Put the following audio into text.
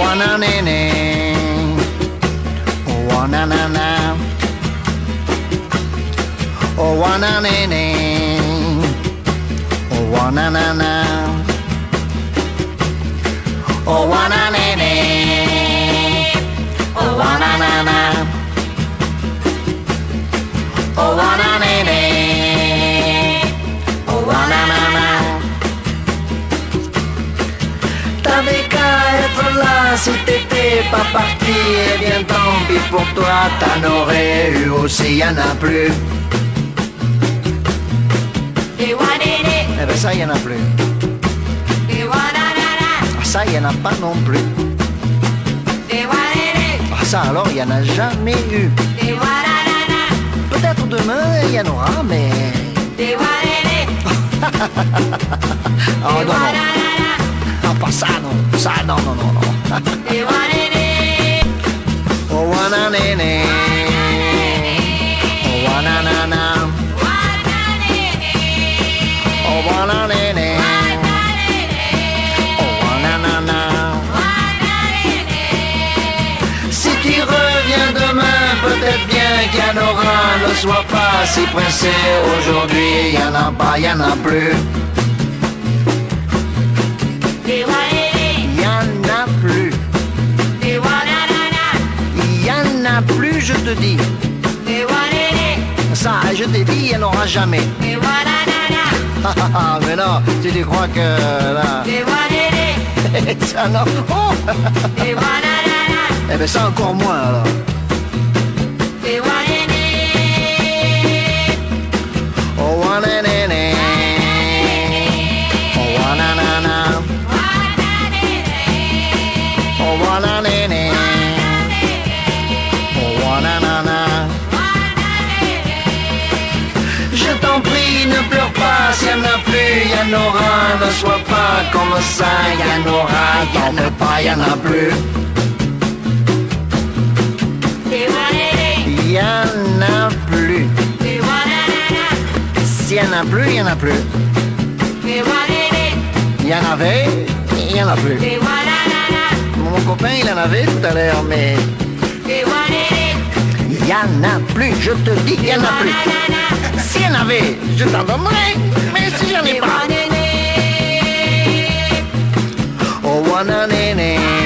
wananene, wananana, oh wananene, wananana, oh wananene, oh wananana, oh wananene, oh wananana. T'avais qu'à être là si t'étais pas parti. Eh bien tant pis pour toi, t'en aurais eu aussi, y'en a plus. Eh ben ça, y'en a plus. Ah, ça, y'en a pas non plus. Ah, ça alors, y'en a jamais eu. Peut-être demain, il y en aura, mais... Oh non, non. Non, pas ça, non. Ça, non, non, non, non. Oh, wananene. Oh, wananana. Oh, wananene. Oh, wananana. Si tu reviens demain, peut-être bien qu'il y en aura. Ne sois pas si pressé. Aujourd'hui, il y en a pas, il y en a plus. Il y en a plus. Il y en a plus, je te dis. Ça, je t'ai dit, il n'y en aura jamais. Mais non, tu crois que là... ça non. Oh. Eh ben ça encore moins alors. Oh wananene, oh wananana, oh wananene, oh wananana. Je t'en prie, ne pleure pas, s'il y en a plus, il y en aura. Ne sois pas comme ça, il y en aura, il y en a pas, il y en a plus. Il y en a plus. S'il y en a plus, il y en a plus. Il y en avait, il y en a plus. Mon copain, il en avait tout à l'heure, mais... Il y en a plus, je te dis, il y en a plus. S'il y en avait, je t'en donnerais, mais si j'en ai pas... Oh, wananene.